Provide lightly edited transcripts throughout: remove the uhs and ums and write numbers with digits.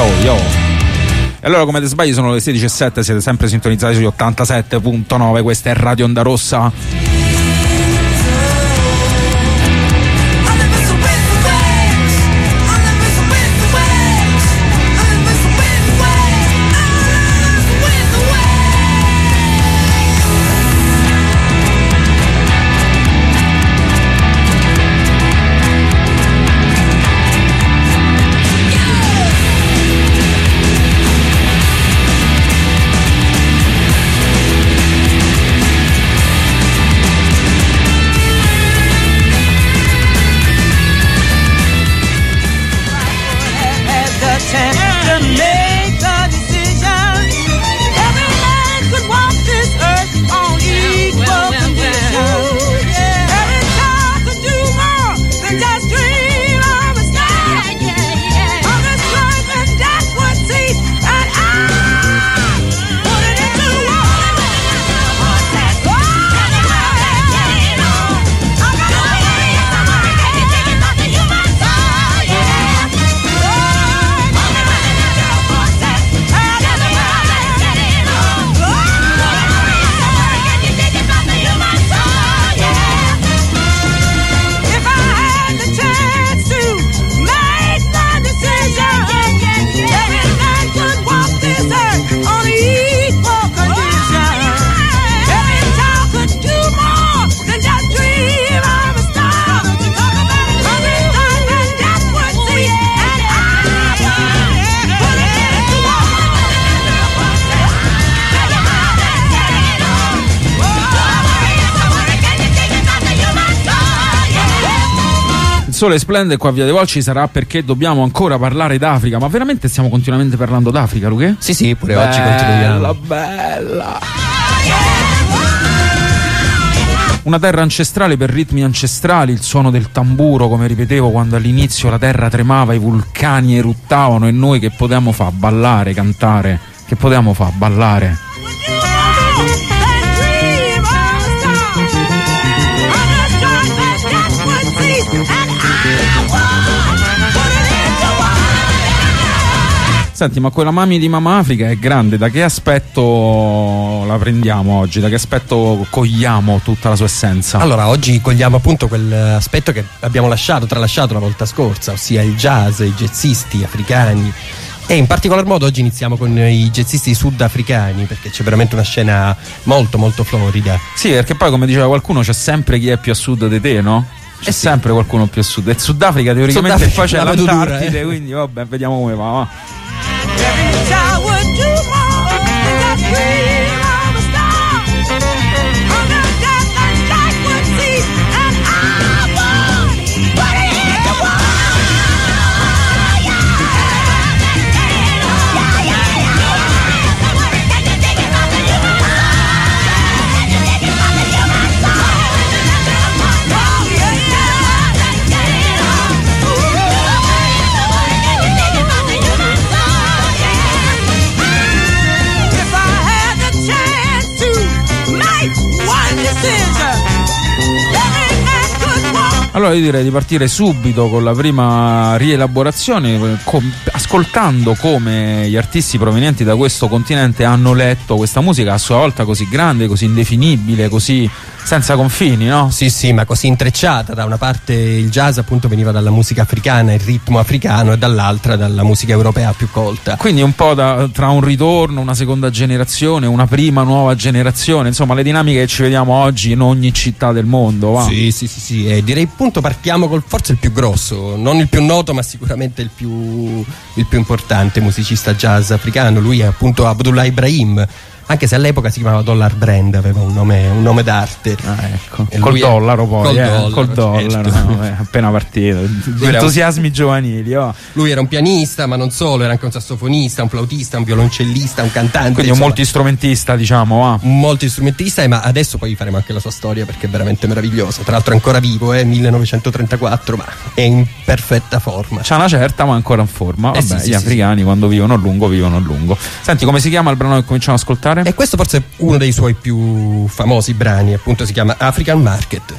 Yo. E allora, come te sbagli, sono le 16:07, siete sempre sintonizzati sugli 87.9, questa è Radio Onda Rossa. Il sole splende qua a Via dei Volsci, sarà perché dobbiamo ancora parlare d'Africa. Ma veramente stiamo continuamente parlando d'Africa, Luque? Sì, pure oggi continuiamo. Bella. Una terra ancestrale per ritmi ancestrali, il suono del tamburo, come ripetevo quando all'inizio la terra tremava, i vulcani eruttavano e noi che potevamo fare? Ballare, cantare, che potevamo fare? Ballare. Senti, ma quella Mami di Mamma Africa è grande, da che aspetto la prendiamo oggi? Da che aspetto cogliamo tutta la sua essenza? Allora, oggi cogliamo appunto quell'aspetto che abbiamo tralasciato la volta scorsa, ossia il jazz, i jazzisti africani. E in particolar modo oggi iniziamo con i jazzisti sudafricani, perché c'è veramente una scena molto molto florida. Sì, perché poi, come diceva qualcuno, c'è sempre chi è più a sud di te, no? C'è sempre qualcuno più a sud. E Sudafrica teoricamente poi c'è l'Antartide, quindi vabbè, vediamo come va. Allora io direi di partire subito con la prima rielaborazione, ascoltando come gli artisti provenienti da questo continente hanno letto questa musica a sua volta così grande, così indefinibile, così senza confini, no? Sì, ma così intrecciata. Da una parte il jazz appunto veniva dalla musica africana, il ritmo africano, e dall'altra dalla musica europea più colta. Quindi un po' tra un ritorno, una seconda generazione, una prima nuova generazione, insomma le dinamiche che ci vediamo oggi in ogni città del mondo, va? Sì, e direi appunto partiamo col forse il più grosso, non il più noto ma sicuramente il più importante musicista jazz africano. Lui è appunto Abdullah Ibrahim, anche se all'epoca si chiamava Dollar Brand, aveva un nome d'arte. Ecco. Col dollaro poi, col dollaro, certo. No, appena partito. Entusiasmi giovanili. Oh. Lui era un pianista, ma non solo, era anche un sassofonista, un flautista, un violoncellista, un cantante. Quindi insomma, un multistrumentista, diciamo. Un multistrumentista, ma adesso poi faremo anche la sua storia perché è veramente meravigliosa. Tra l'altro è ancora vivo, 1934, ma è in perfetta forma. C'ha una certa, ma ancora in forma. Vabbè, sì, gli africani quando vivono a lungo, vivono a lungo. Senti, come si chiama il brano che cominciamo ad ascoltare? E questo forse è uno dei suoi più famosi brani, appunto si chiama African Market.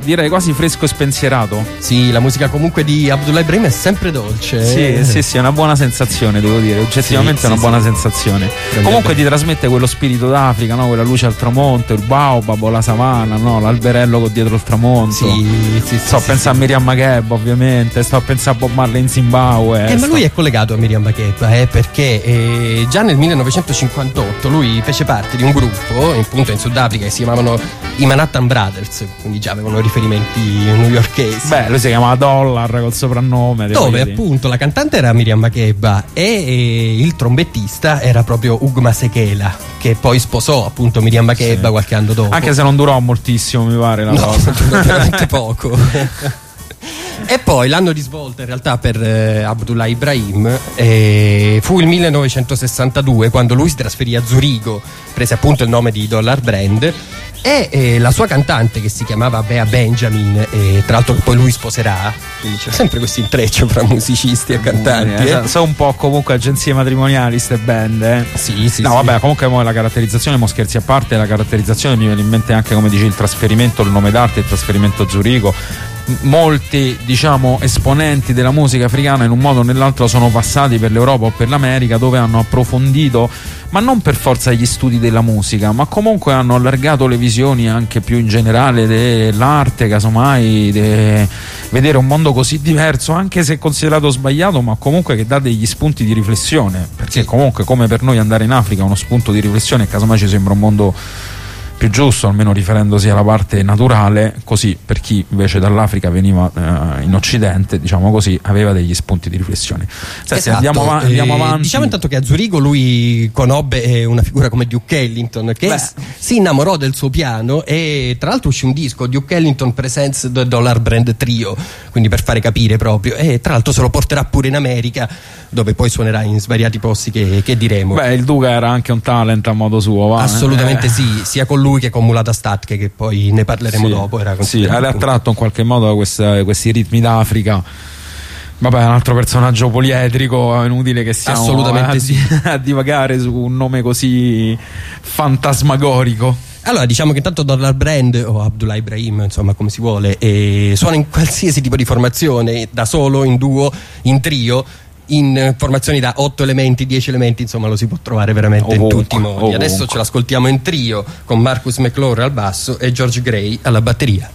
direi quasi fresco e spensierato. Sì, la musica comunque di Abdullah Ibrahim è sempre dolce. Sì, è una buona sensazione, devo dire, oggettivamente è una buona sensazione. Comunque ti trasmette quello spirito d'Africa, no? Quella luce al tramonto, il baobab, la savana, no? L'alberello con dietro il tramonto. Pensa a Miriam Makeba, ovviamente, sto a pensare a Bob Marley in Zimbabwe. Ma lui è collegato a Miriam Makeba, perché già nel 1958 lui fece parte di un gruppo, appunto in Sudafrica, che si chiamavano i Manhattan Brothers, quindi già avevano riferimenti newyorkesi. Beh, lui si chiamava Dollar col soprannome. Dove appunto la cantante era Miriam Makeba e il trombettista era proprio Hugh Masekela, che poi sposò appunto Miriam Makeba qualche anno dopo. Anche se non durò moltissimo, mi pare, la cosa. Durò veramente poco. E poi l'anno di svolta in realtà per Abdullah Ibrahim fu il 1962, quando lui si trasferì a Zurigo, prese appunto il nome di Dollar Brand, e la sua cantante, che si chiamava Bea Benjamin, tra l'altro che poi lui sposerà, quindi c'è sempre questo intreccio fra musicisti e cantanti. Sono un po' comunque agenzie matrimoniali ste band, Sì. Vabbè, comunque la caratterizzazione, scherzi a parte, la caratterizzazione mi viene in mente anche, come dici, il trasferimento, il nome d'arte, il trasferimento a Zurigo. Molti, diciamo, esponenti della musica africana in un modo o nell'altro sono passati per l'Europa o per l'America, dove hanno approfondito, ma non per forza gli studi della musica, ma comunque hanno allargato le visioni anche più in generale dell'arte, casomai vedere un mondo così diverso, anche se considerato sbagliato, ma comunque che dà degli spunti di riflessione, perché comunque, come per noi andare in Africa è uno spunto di riflessione, e casomai ci sembra un mondo più giusto, almeno riferendosi alla parte naturale, così per chi invece dall'Africa veniva in Occidente, diciamo così, aveva degli spunti di riflessione. Esatto. Andiamo avanti. Diciamo intanto che a Zurigo lui conobbe una figura come Duke Ellington, che si innamorò del suo piano, e tra l'altro uscì un disco, Duke Ellington Presents the Dollar Brand Trio, quindi per fare capire proprio, e tra l'altro se lo porterà pure in America, dove poi suonerà in svariati posti che diremo. Beh, il Duca era anche un talent a modo suo, va? Assolutamente sì, sia con lui che con Mulata Statke, che poi ne parleremo dopo. Era attratto in qualche modo da questi ritmi d'Africa. Vabbè, un altro personaggio poliedrico, è inutile che stiamo a divagare su un nome così fantasmagorico. Allora, diciamo che intanto Dollar Brand o Abdullah Ibrahim, insomma, come si vuole, suona in qualsiasi tipo di formazione, da solo, in duo, in trio, in formazioni da 8 elementi, 10 elementi, insomma lo si può trovare veramente in tutti i modi. Adesso ce l'ascoltiamo in trio con Marcus McClure al basso e George Gray alla batteria.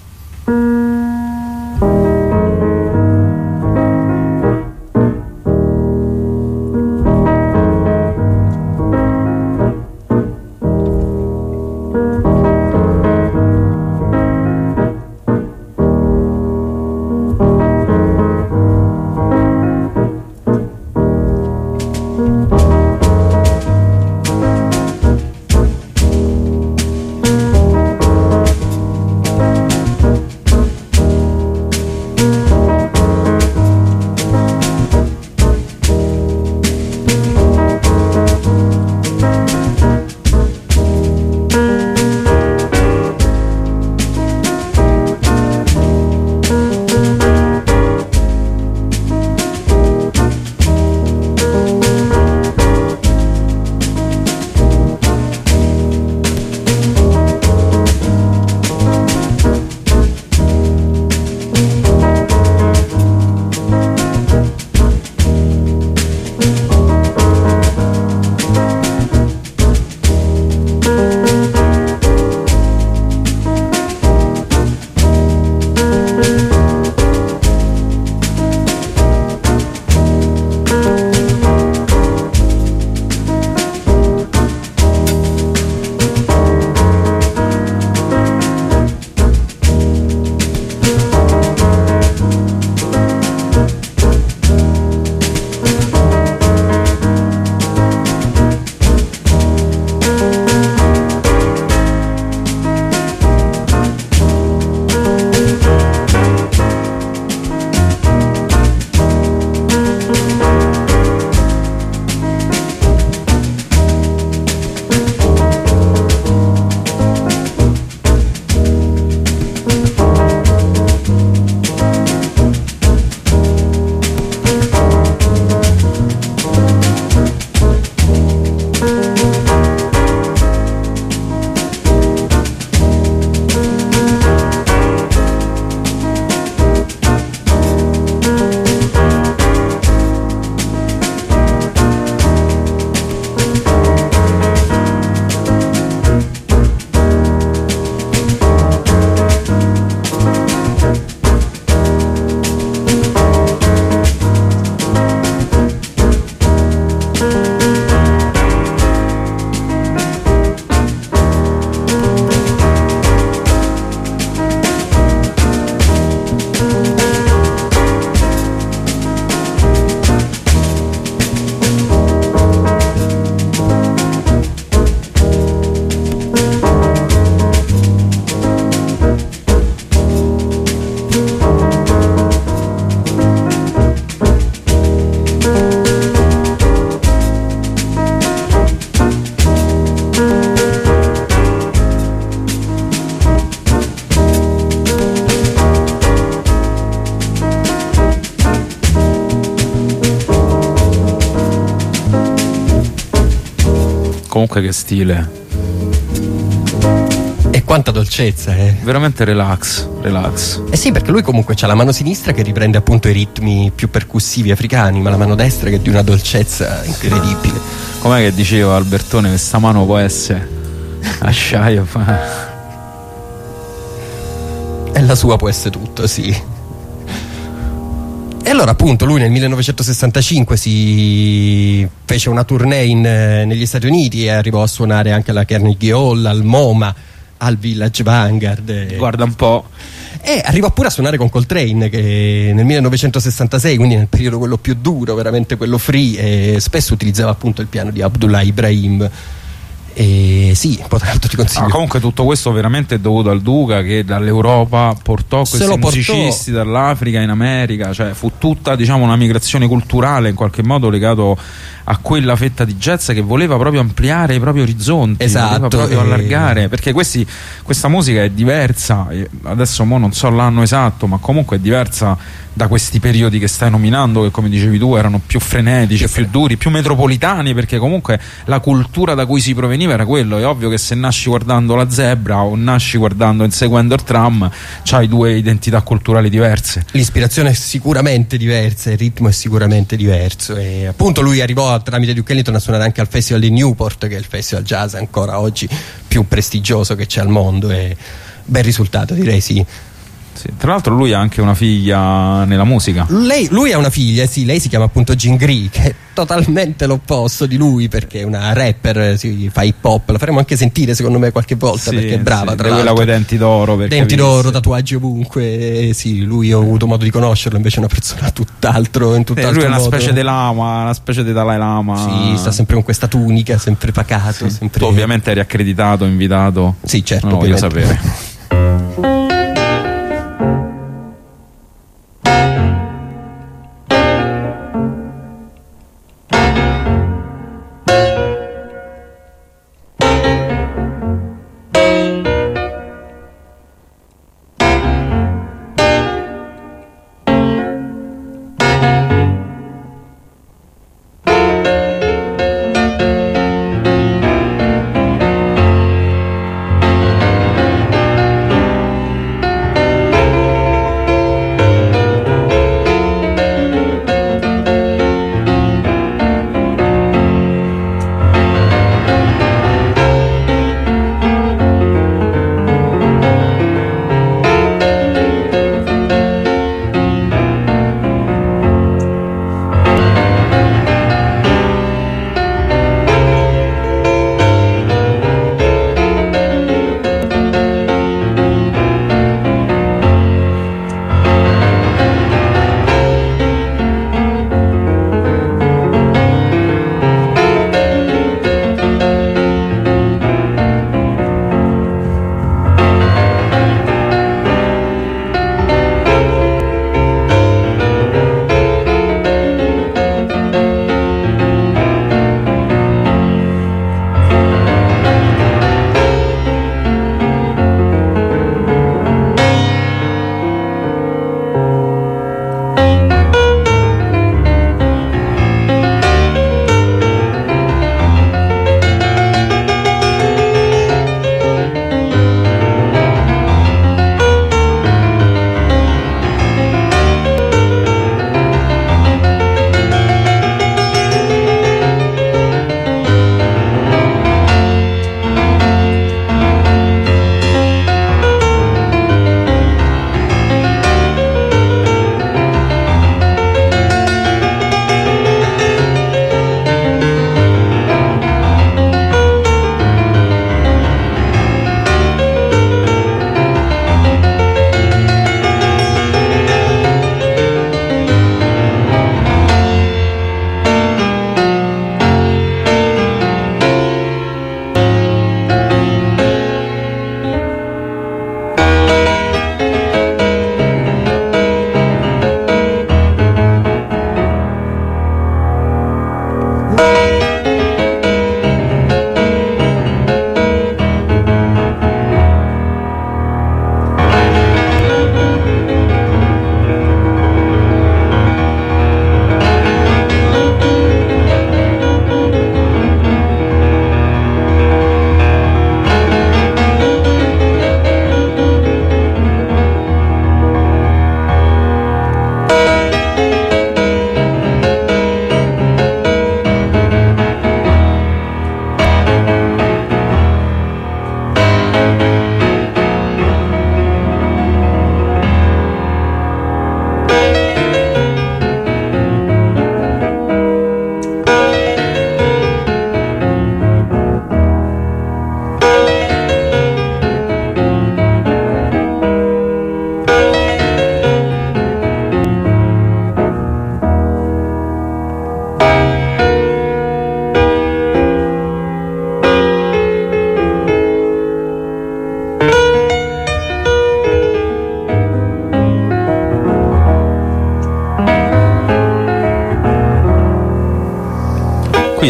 Comunque che stile. E quanta dolcezza, veramente relax. Sì, perché lui comunque c'ha la mano sinistra che riprende appunto i ritmi più percussivi africani, ma la mano destra che è di una dolcezza incredibile. Com'è che diceva Albertone, questa mano può essere acciaio, e la sua può essere tutto, sì. E allora appunto lui nel 1965 si fece una tournée negli Stati Uniti e arrivò a suonare anche alla Carnegie Hall, al MoMA, al Village Vanguard. Guarda un po'. E arrivò pure a suonare con Coltrane, che nel 1966, quindi nel periodo quello più duro, veramente quello free, e spesso utilizzava appunto il piano di Abdullah Ibrahim. E sì, ti consiglio. Comunque tutto questo veramente è dovuto al Duca, che dall'Europa portò questi musicisti dall'Africa in America, cioè fu tutta, diciamo, una migrazione culturale in qualche modo legato a quella fetta di jazz che voleva proprio ampliare i propri orizzonti, voleva proprio allargare, perché questa musica è diversa, adesso non so l'anno esatto, ma comunque è diversa da questi periodi che stai nominando, che come dicevi tu erano più frenetici, più duri, più metropolitani, perché comunque la cultura da cui si proveniva era quello. È ovvio che se nasci guardando la Zebra o nasci guardando Inseguendo il Tram, c'hai due identità culturali diverse. L'ispirazione è sicuramente diversa, il ritmo è sicuramente diverso, e appunto lui arrivò tramite Duke Ellington a suonare anche al Festival di Newport, che è il festival jazz ancora oggi più prestigioso che c'è al mondo, e bel risultato, direi. Sì. Sì, tra l'altro lui ha anche una figlia nella musica. Lui ha una figlia, sì, lei si chiama appunto Jean Gree, che è totalmente l'opposto di lui, perché è una rapper, fa hip hop. La faremo anche sentire secondo me qualche volta, sì, perché è brava, sì, tra l'altro. Quella con i denti d'oro, denti d'oro, tatuaggi ovunque, sì, lui ho avuto modo di conoscerlo, invece è una persona tutt'altro, in tutt'altro lui è una modo. Specie di lama, una specie di Dalai Lama. Sì, sta sempre con questa tunica, sempre pacato, sì. Sempre... Tu ovviamente eri accreditato, invitato. Sì, certo, non lo voglio sapere.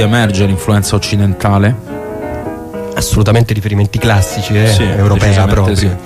emerge l'influenza occidentale. Assolutamente riferimenti classici, Sì, europea proprio. sì.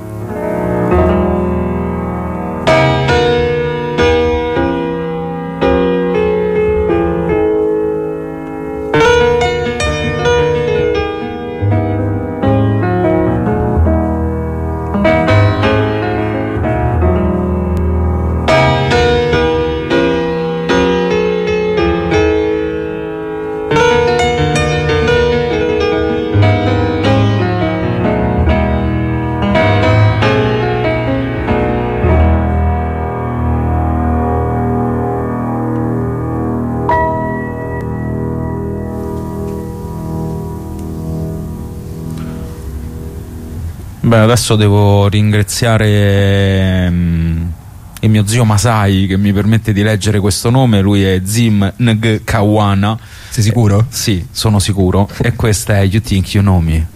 Beh, adesso devo ringraziare il mio zio Masai che mi permette di leggere questo nome. Lui è Zim Ngkawana. Sei sicuro? Sì, sono sicuro. E questa è You Think You Know Me.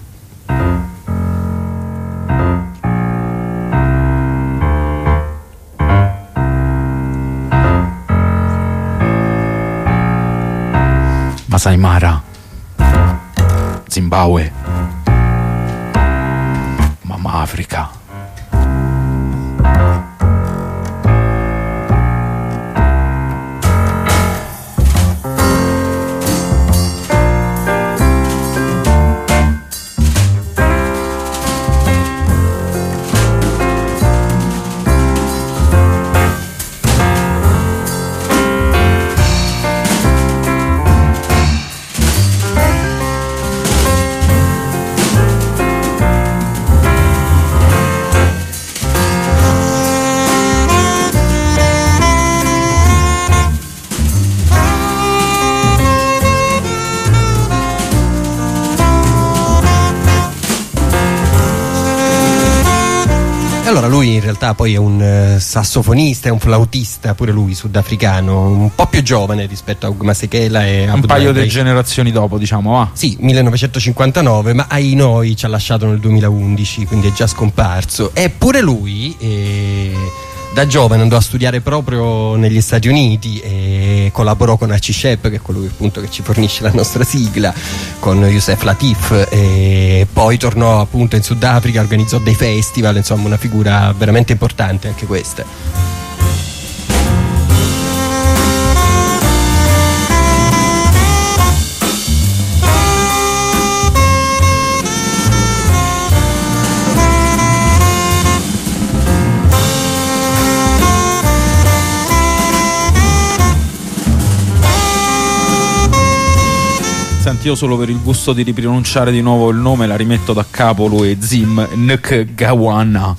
Masai Mara, Zimbabwe, Mamma Africa. Allora lui in realtà poi è un sassofonista, è un flautista, pure lui sudafricano, un po' più giovane rispetto a Hugh Masekela e a Un paio di generazioni dopo, diciamo, va. Sì, 1959, ma ai noi ci ha lasciato nel 2011, quindi è già scomparso. Eppure lui da giovane andò a studiare proprio negli Stati Uniti e collaborò con Hachi Shep, che è colui appunto che ci fornisce la nostra sigla, con Yusef Latif, e poi tornò appunto in Sudafrica, organizzò dei festival, insomma una figura veramente importante anche questa. Senti, io solo per il gusto di ripronunciare di nuovo il nome la rimetto da capo. Lui è Zim Ngkawana.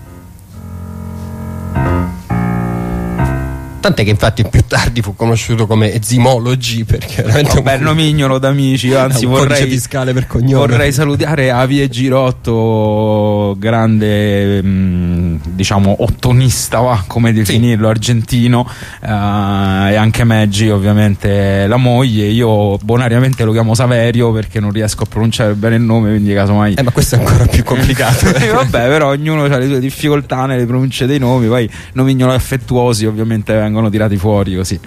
Tant'è che infatti più tardi fu conosciuto come Zimology, perché veramente Vabbè, nomignolo d'amici. Anzi, un codice fiscale per cognome. Vorrei salutare Avie Girotto, grande diciamo ottonista, va, come definirlo, sì, argentino, e anche Maggi, ovviamente la moglie. Io bonariamente lo chiamo Saverio perché non riesco a pronunciare bene il nome, quindi casomai ma questo è ancora più complicato. Vabbè, però ognuno ha le sue difficoltà nelle pronunce dei nomi. Poi nomignoli affettuosi ovviamente vengono tirati fuori così.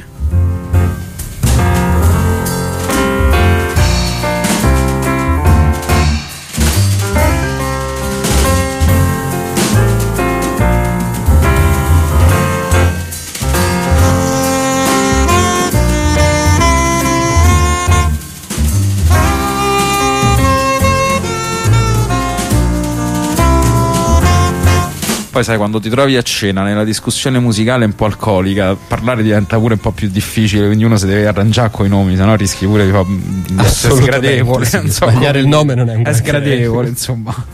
Poi sai, quando ti trovi a cena nella discussione musicale un po' alcolica, parlare diventa pure un po' più difficile, quindi uno si deve arrangiare coi nomi, sennò rischi pure di essere sgradevole. Sì, sbagliare il nome non è un sgradevole, insomma.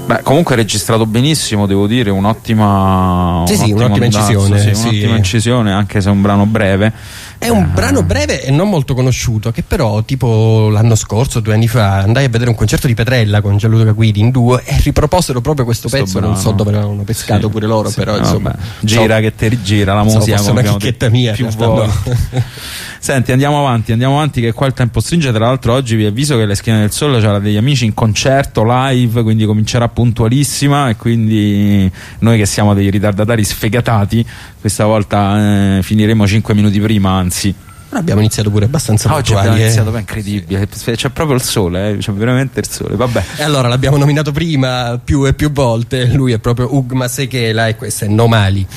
Beh, comunque è registrato benissimo, devo dire, un'ottima incisione. Un'ottima incisione, anche se è un brano breve. È un brano breve e non molto conosciuto, che però tipo l'anno scorso, 2 anni fa, andai a vedere un concerto di Petrella con Gianluca Guidi in duo e riproposero proprio questo pezzo. Brano. Non so dove l'hanno pescato pure loro, però insomma, gira che te rigira la musica, forse una chicchetta mia più volte. Senti, andiamo avanti che qua il tempo stringe. Tra l'altro oggi vi avviso che le Schiene del Sole c'era degli amici in concerto live, quindi comincerà puntualissima, e quindi noi che siamo dei ritardatari sfegatati questa volta finiremo 5 minuti prima, anzi. Abbiamo iniziato pure abbastanza oggi puntuali. Abbiamo iniziato, beh, incredibile, c'è proprio il sole, c'è veramente il sole, vabbè. E allora l'abbiamo nominato prima più e più volte, lui è proprio Hugh Masekela e questa è No Mali.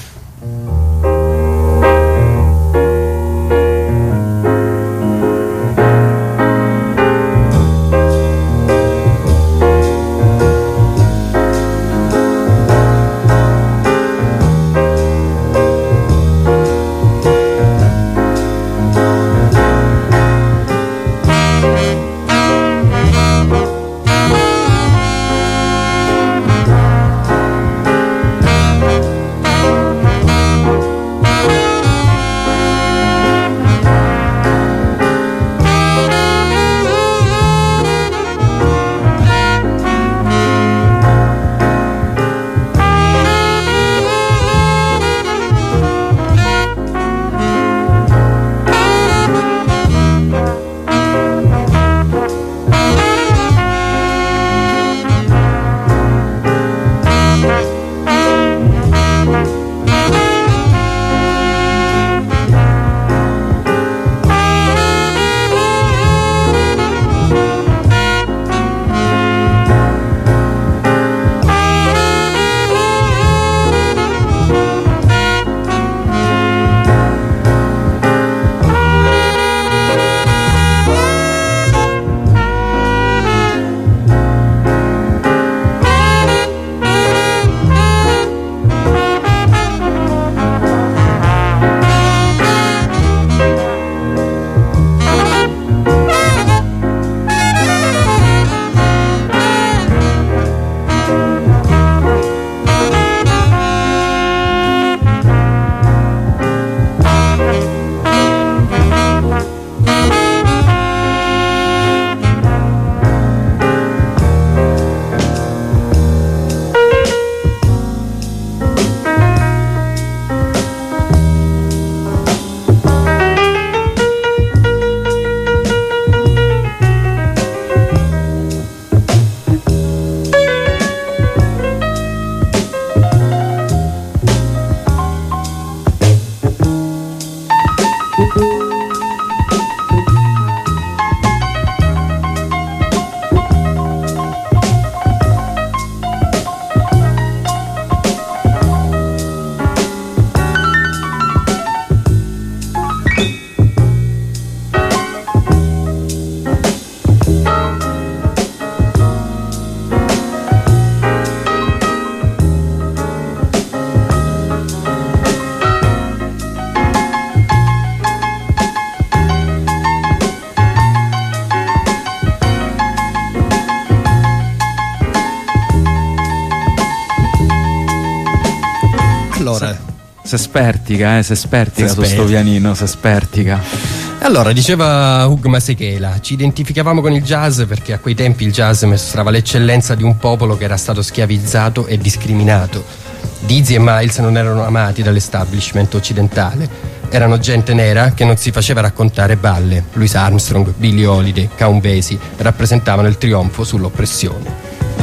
Si spertica su sto pianino, si spertica. Allora, diceva Hugh Masekela, ci identificavamo con il jazz perché a quei tempi il jazz mostrava l'eccellenza di un popolo che era stato schiavizzato e discriminato. Dizzy e Miles non erano amati dall'establishment occidentale, erano gente nera che non si faceva raccontare balle. Louis Armstrong, Billie Holiday, Count Basie rappresentavano il trionfo sull'oppressione.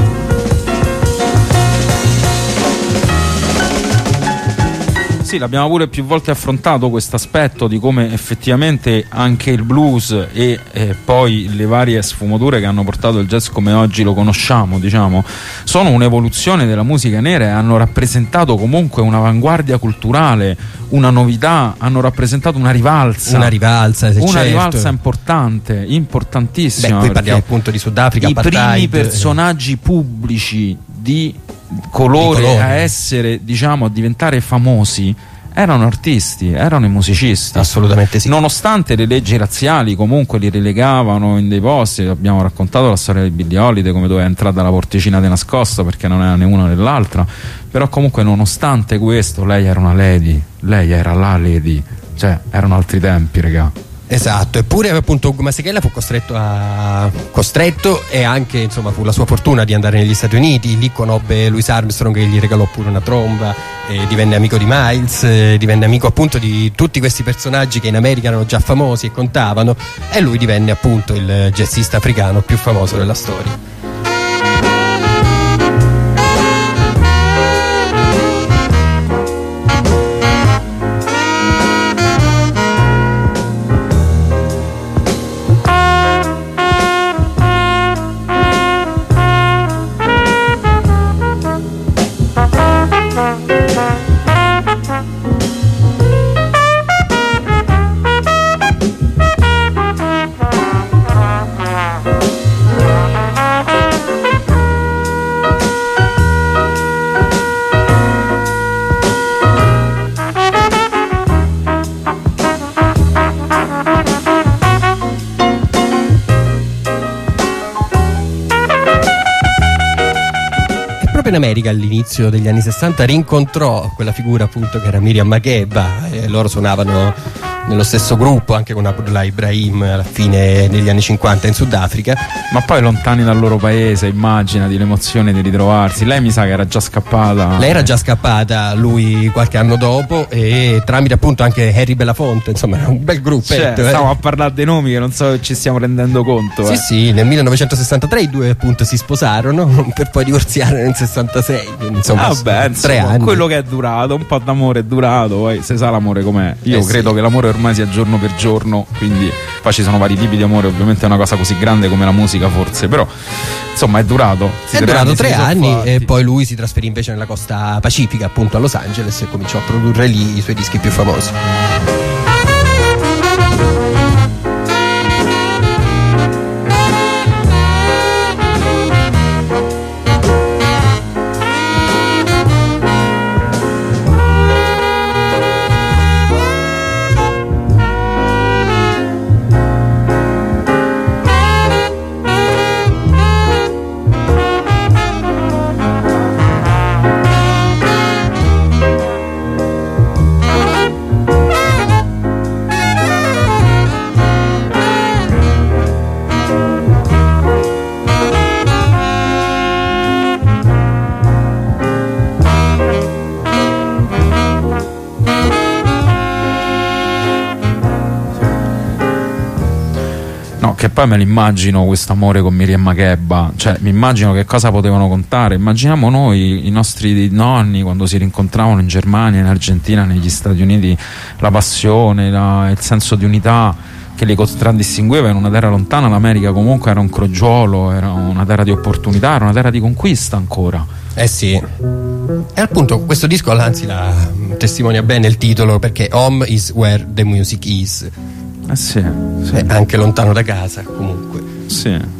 Sì, l'abbiamo pure più volte affrontato questo aspetto di come effettivamente anche il blues e poi le varie sfumature che hanno portato il jazz come oggi lo conosciamo, diciamo, sono un'evoluzione della musica nera e hanno rappresentato comunque un'avanguardia culturale, una novità, hanno rappresentato una rivalsa importante, importantissima. Beh, qui parliamo appunto di Sudafrica, i primi personaggi pubblici di colore a essere, diciamo, a diventare famosi erano artisti, erano i musicisti. Assolutamente sì. Nonostante le leggi razziali comunque li relegavano in dei posti. Abbiamo raccontato la storia di Billie Holiday, come doveva entrare dalla porticina di nascosto perché non era né una né l'altra, però comunque nonostante questo lei era una lady, lei era la lady, cioè erano altri tempi, regà. Esatto, eppure appunto Masechella fu costretto e anche insomma fu la sua fortuna di andare negli Stati Uniti. Lì conobbe Louis Armstrong che gli regalò pure una tromba, divenne amico di Miles, divenne amico appunto di tutti questi personaggi che in America erano già famosi e contavano, e lui divenne appunto il jazzista africano più famoso della storia. In America all'inizio degli anni 60 rincontrò quella figura appunto che era Miriam Makeba, e loro suonavano nello stesso gruppo anche con Abdullah Ibrahim alla fine degli anni 50 in Sudafrica. Ma poi lontani dal loro paese, immaginati l'emozione di ritrovarsi. Lei mi sa che era già scappata. Lei era già scappata, lui qualche anno dopo, e tramite appunto anche Harry Belafonte, insomma era un bel gruppetto. Stiamo a parlare dei nomi che non so se ci stiamo rendendo conto. Sì, nel 1963 i due appunto si sposarono per poi divorziare nel 66, quindi insomma, insomma 3 anni. Quello che è durato, un po' d'amore è durato, poi se sa l'amore com'è. Io credo sì, che l'amore ormai sia giorno per giorno, quindi poi ci sono vari tipi di amore, ovviamente è una cosa così grande come la musica forse, però insomma è durato. È durato 3 anni e poi lui si trasferì invece nella costa pacifica, appunto a Los Angeles, e cominciò a produrre lì i suoi dischi più famosi. Che poi me l'immagino questo amore con Miriam Makeba, cioè mi immagino che cosa potevano contare. Immaginiamo noi, i nostri nonni, quando si rincontravano in Germania, in Argentina, negli Stati Uniti, la passione, il senso di unità che li contraddistingueva in una terra lontana. L'America comunque era un crogiolo, era una terra di opportunità, era una terra di conquista ancora. Sì, e appunto questo disco anzi la testimonia bene il titolo, perché Home is where the music is. Sì. Anche lontano da casa comunque. Sì.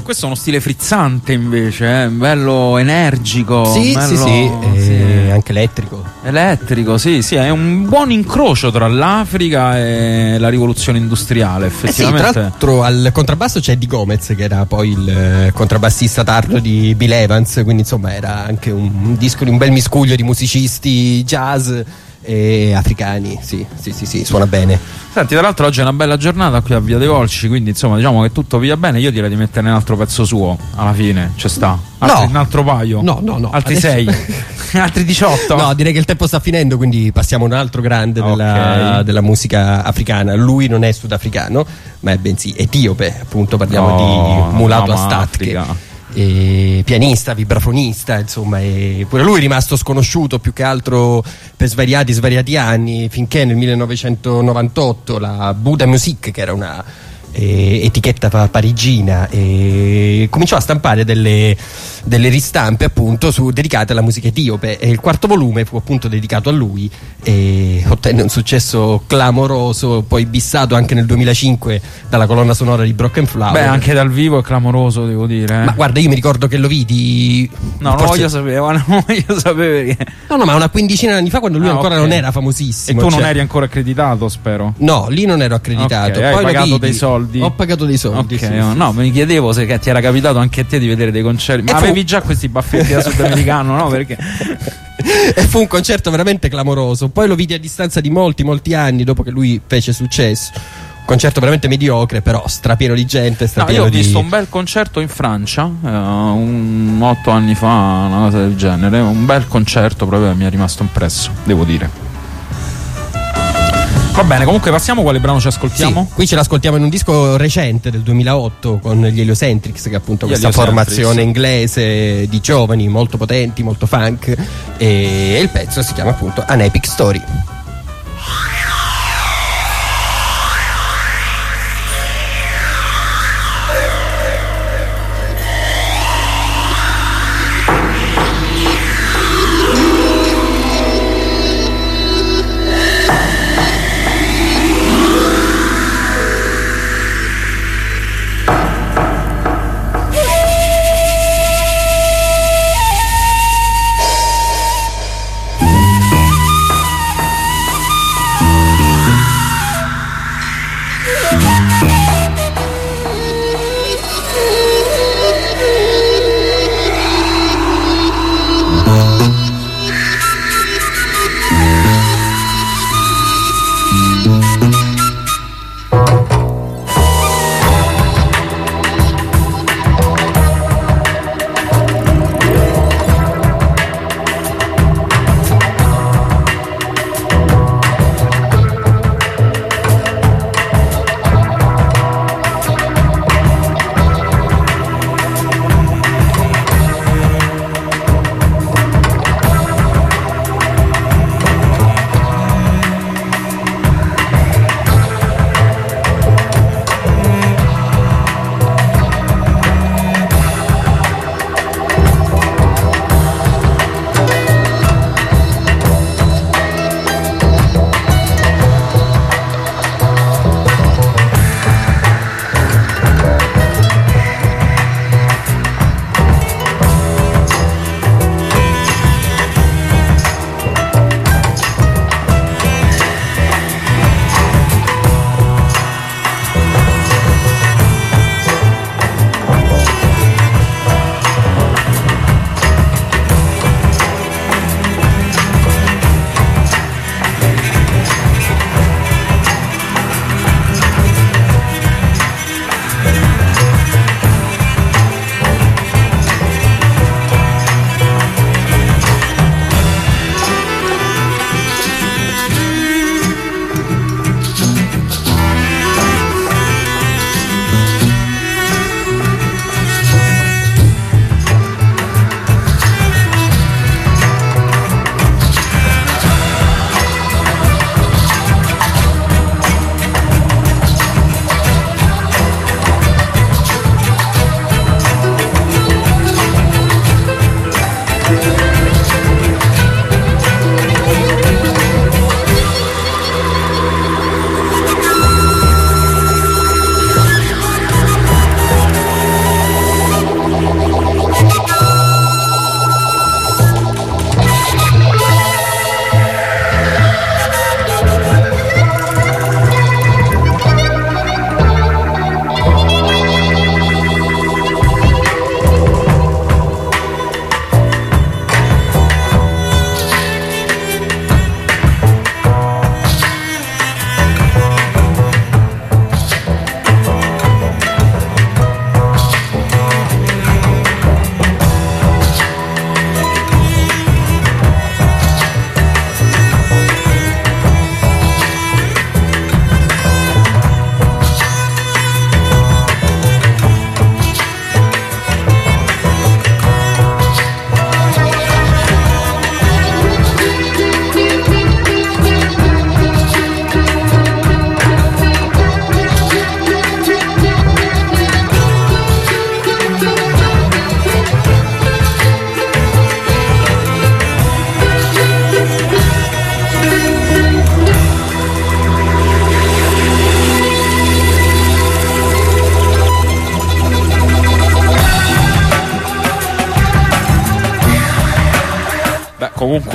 questo è uno stile frizzante invece, bello energico. Sì, bello, sì. Anche elettrico. Elettrico, sì, è un buon incrocio tra l'Africa e la rivoluzione industriale, effettivamente. Sì, tra l'altro al contrabbasso c'è Eddie Gomez, che era poi il contrabbassista tardo di Bill Evans, quindi insomma era anche un disco di un bel miscuglio di musicisti jazz e africani. Sì, suona bene. Senti, tra l'altro oggi è una bella giornata qui a Via dei Volsci, quindi insomma diciamo che tutto via bene. Io direi di metterne un altro pezzo suo alla fine, ci sta. Un altro paio. No. Altri adesso... 6. Altri 18. No, direi che il tempo sta finendo, quindi passiamo a un altro grande della musica africana. Lui non è sudafricano, ma è bensì etiope, appunto parliamo di Mulatu Astatke. Pianista, vibrafonista, insomma, e pure lui è rimasto sconosciuto più che altro per svariati anni, finché nel 1998 la Buddha Music, che era una etichetta parigina, cominciò a stampare delle ristampe appunto dedicate alla musica etiope, e il quarto volume fu appunto dedicato a lui e ottenne un successo clamoroso, poi bissato anche nel 2005 dalla colonna sonora di Broken Flower. Beh, anche dal vivo è clamoroso, devo dire. Ma guarda, io mi ricordo che lo vidi. No, non voglio sapere che... No, ma una quindicina di anni fa, quando lui ancora non era famosissimo. E tu non eri ancora accreditato, spero? No, lì non ero accreditato. Okay, poi hai pagato dei soldi? Ho pagato dei soldi. Okay, sì. No, mi chiedevo se ti era capitato anche a te di vedere dei concerti. Ma avevi già questi baffetti da sudamericano, no? Perché... E fu un concerto veramente clamoroso. Poi lo vidi a distanza di molti anni dopo che lui fece successo. Concerto veramente mediocre, però strapieno di gente. Io ho visto un bel concerto in Francia 8 anni fa, una cosa del genere. Un bel concerto, proprio mi è rimasto impresso, devo dire. Va bene, comunque passiamo, quale brano ci ascoltiamo? Sì, qui ce l'ascoltiamo in un disco recente del 2008 con gli Heliocentrics, che è appunto questa formazione inglese di giovani molto potenti, molto funk, e il pezzo si chiama appunto An Epic Story.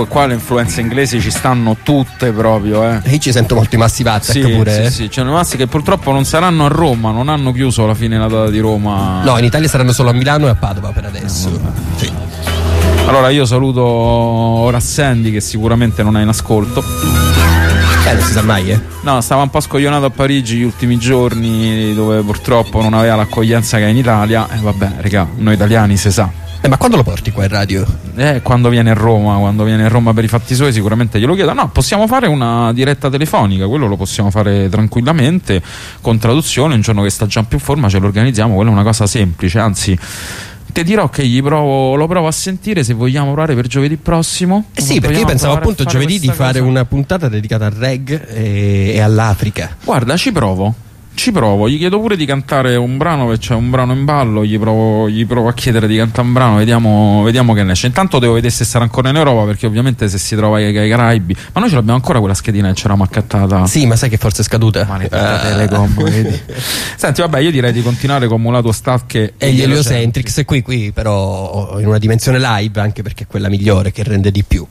comunque qua le influenze inglesi ci stanno tutte proprio, E io ci sento molto i Massive Attack sì, pure. Sì, c'è Massi che purtroppo non saranno a Roma, non hanno chiuso alla fine la data di Roma. No, in Italia saranno solo a Milano e a Padova per adesso. Sì. Allora io saluto ora Sandy che sicuramente non è in ascolto. Non si sa mai, No, stava un po' scoglionato a Parigi gli ultimi giorni, dove purtroppo non aveva l'accoglienza che ha in Italia. E vabbè, raga, noi italiani si sa. Ma quando lo porti qua in radio? Quando viene a Roma per i fatti suoi sicuramente glielo chiedo. No, possiamo fare una diretta telefonica, quello lo possiamo fare tranquillamente, con traduzione, un giorno che sta già in più forma ce lo organizziamo, quella è una cosa semplice, anzi ti dirò che lo provo a sentire se vogliamo provare per giovedì prossimo. Sì, perché io pensavo appunto giovedì di fare una puntata dedicata al reggae e all'Africa. Guarda, ci provo, gli chiedo pure di cantare un brano, perché c'è un brano in ballo, gli provo a chiedere di cantare un brano, vediamo che ne esce. Intanto devo vedere se sarà ancora in Europa, perché ovviamente se si trova ai Caraibi, ma noi ce l'abbiamo ancora quella schedina che c'eravamo accattata. Sì, ma sai che forse è scaduta? Maledetta Telecom, vedi. Senti, vabbè, io direi di continuare con Mulato Stack e gli Heliocentrics, e qui però in una dimensione live, anche perché è quella migliore, che rende di più.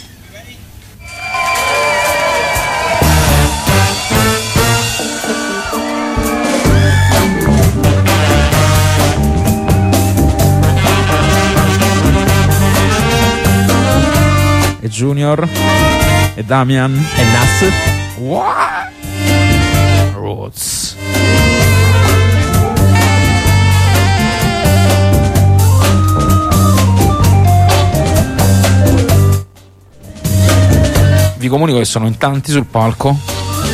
E Junior e Damian e Nas. What? Roots. Vi comunico che sono in tanti sul palco.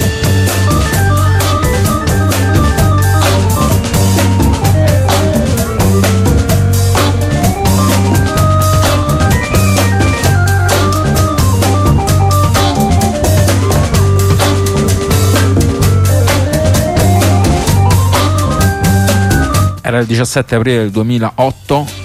Era il 17 aprile del 2008.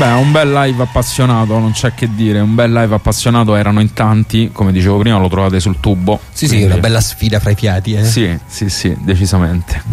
Beh, un bel live appassionato, non c'è che dire, un bel live appassionato, erano in tanti, come dicevo prima, lo trovate sul tubo. Sì, quindi... sì, una bella sfida fra i fiati, eh. Sì, decisamente.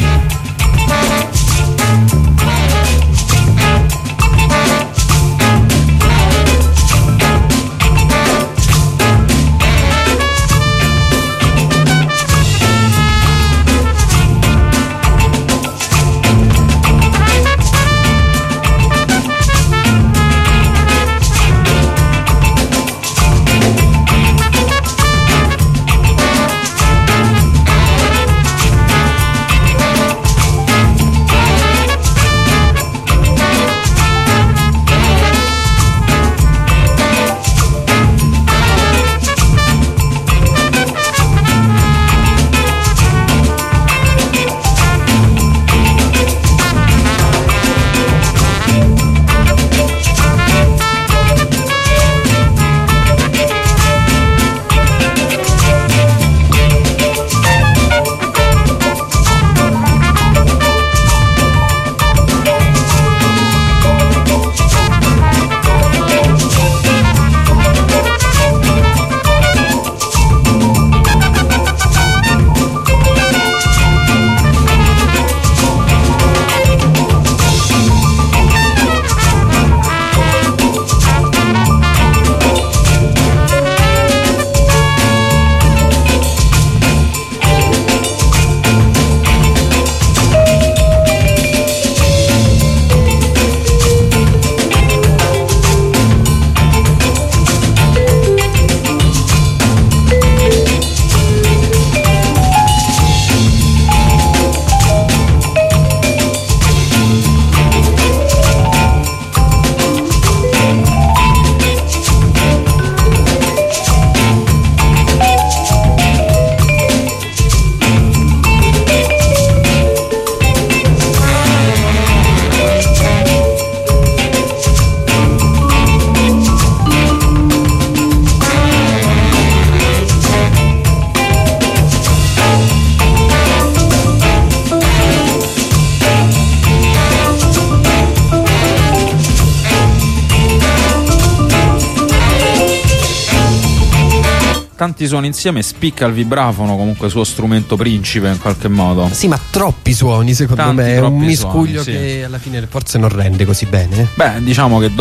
Tanti suoni insieme, spicca il vibrafono, comunque suo strumento principe in qualche modo. Sì, ma troppi suoni secondo Tanti, me, è un miscuglio suoni, sì, che alla fine forse non rende così bene. Beh, diciamo che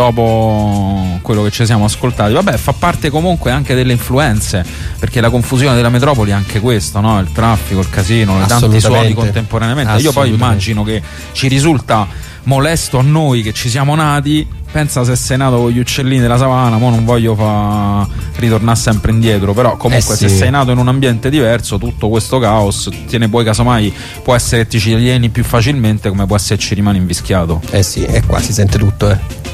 dopo quello che ci siamo ascoltati, vabbè, fa parte comunque anche delle influenze, perché la confusione della metropoli è anche questo, no? Il traffico, il casino, i tanti suoni contemporaneamente. Io poi immagino che ci risulta molesto a noi che ci siamo nati. Pensa se sei nato con gli uccellini della savana, mo non voglio ritornare sempre indietro, però comunque sì, se sei nato in un ambiente diverso, tutto questo caos te ne puoi, casomai può essere che ti ci alieni più facilmente, come può esserci rimani invischiato. Sì, è qua si sente tutto,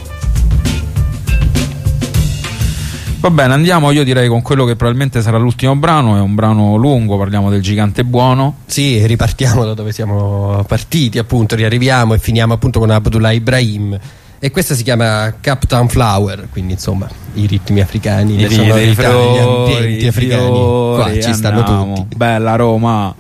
Va bene, andiamo, io direi, con quello che probabilmente sarà l'ultimo brano. È un brano lungo, parliamo del Gigante Buono. Sì, ripartiamo da dove siamo partiti, appunto, riarriviamo e finiamo appunto con Abdullah Ibrahim. E questa si chiama Captain Flower, quindi insomma i ritmi africani, le sonorità, gli ambienti africani, qua ci stanno tutti. Bella Roma.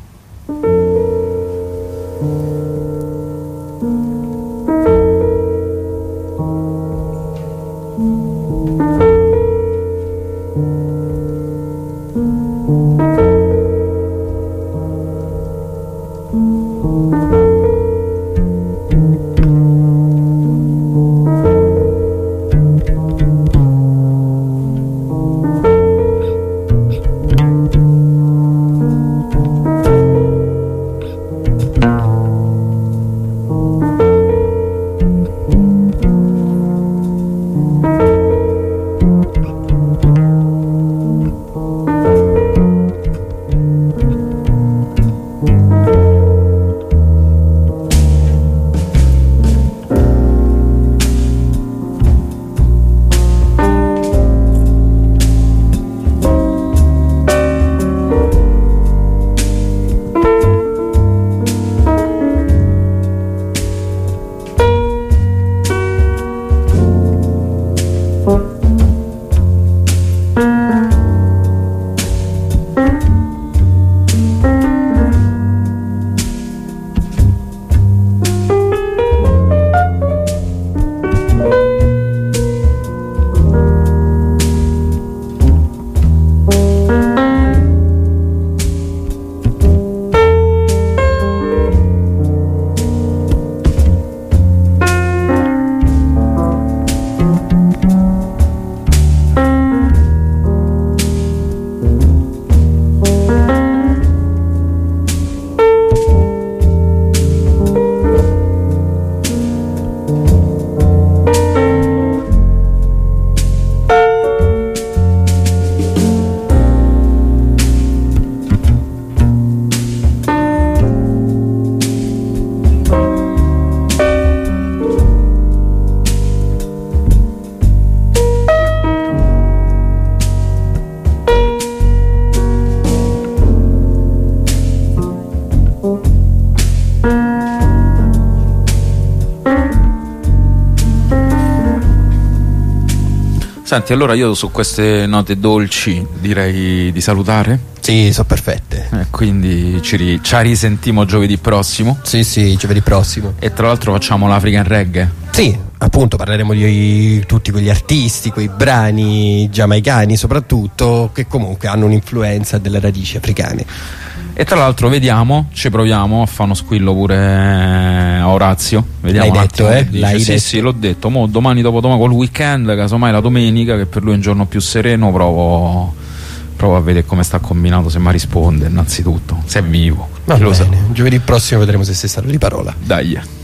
Senti, allora io su queste note dolci direi di salutare. Sì, sono perfette. Quindi ci risentiamo giovedì prossimo. Sì, giovedì prossimo. E tra l'altro facciamo l'African Reggae. Sì, appunto parleremo di tutti quegli artisti, quei brani giamaicani soprattutto, che comunque hanno un'influenza delle radici africane. E tra l'altro ci proviamo a fare uno squillo pure a Orazio. Vediamo. L'hai detto, L'hai detto. Sì, l'ho detto. Mo domani, dopodomani, col weekend, casomai la domenica, che per lui è un giorno più sereno, provo a vedere come sta combinato, se mi risponde innanzitutto, se è vivo. Va bene, giovedì prossimo vedremo se sei stato di parola. Dai.